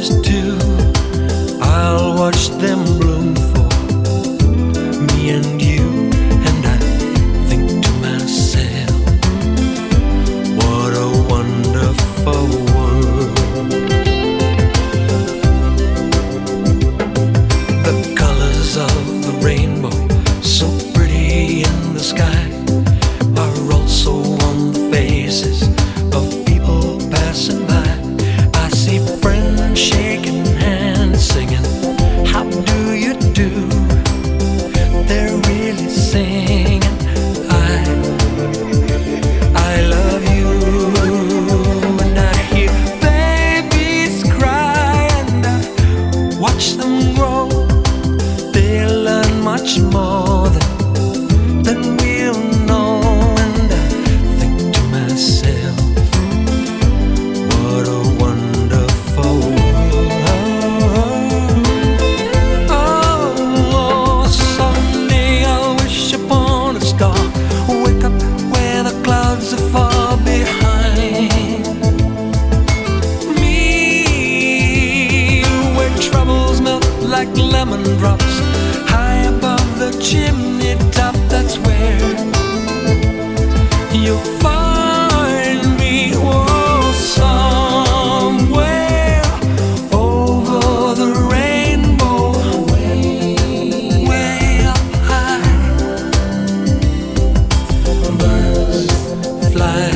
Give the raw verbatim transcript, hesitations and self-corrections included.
roses too. I'll watch them bloom for me and you. And I think to myself, what a wonderful world. The colors of the rainbow, so pretty in the sky, are also on the faces of people passing by. I see friends shaking hands, singing, how do you do? They're really singing, I, I love you. And I hear babies cry, and I watch them grow. They'll learn much more than, than we'll know. And I think to myself, what a wonderful world. Oh, someday I'll wish upon a star, wake up where the clouds are far behind me, where troubles melt like lemon drops, high above the chimney top. That's where you'll find me. Oh, somewhere over the rainbow, way, way up high. Birds fly